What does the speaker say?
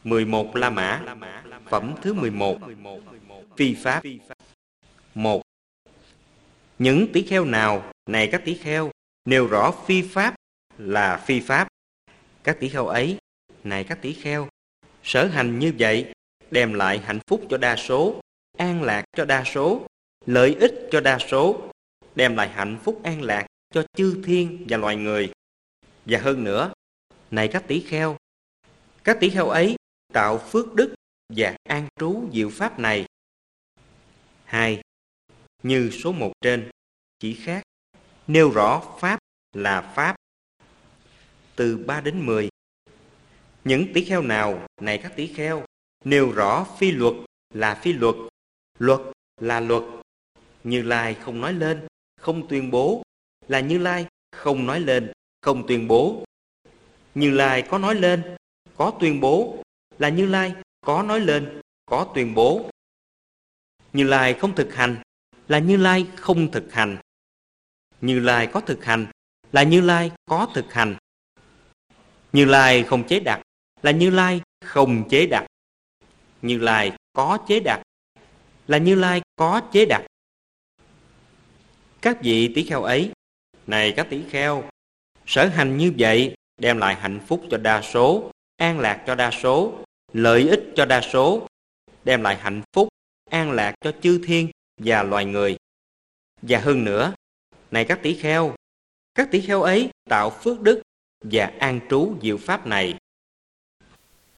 11 La Mã. Phẩm thứ 11. Phi pháp. 1. Những tỷ kheo nào, này các tỷ kheo, nêu rõ phi pháp là phi pháp, các tỷ kheo ấy, này các tỷ kheo, sở hành như vậy đem lại hạnh phúc cho đa số, an lạc cho đa số, lợi ích cho đa số, đem lại hạnh phúc an lạc cho chư thiên và loài người. Và hơn nữa, này các tỷ kheo ấy tạo phước đức và an trú diệu pháp này. 2. Như số 1 trên, chỉ khác, nêu rõ pháp là pháp. Từ 3 đến 10. Những tỷ kheo nào, này các tỷ kheo, nêu rõ phi luật là phi luật, luật là luật, Như Lai không nói lên, không tuyên bố, là Như Lai không nói lên, không tuyên bố. Như Lai có nói lên, có tuyên bố, là Như Lai có nói lên, có tuyên bố. Như Lai không thực hành, là Như Lai không thực hành. Như Lai có thực hành, là Như Lai có thực hành. Như Lai không chế đặt, là Như Lai không chế đặt. Như Lai có chế đặt, là Như Lai có chế đặt. Các vị tỷ kheo ấy, này các tỷ kheo, sở hành như vậy đem lại hạnh phúc cho đa số, an lạc cho đa số, lợi ích cho đa số, đem lại hạnh phúc, an lạc cho chư thiên và loài người. Và hơn nữa, này các tỷ kheo ấy tạo phước đức và an trú diệu pháp này.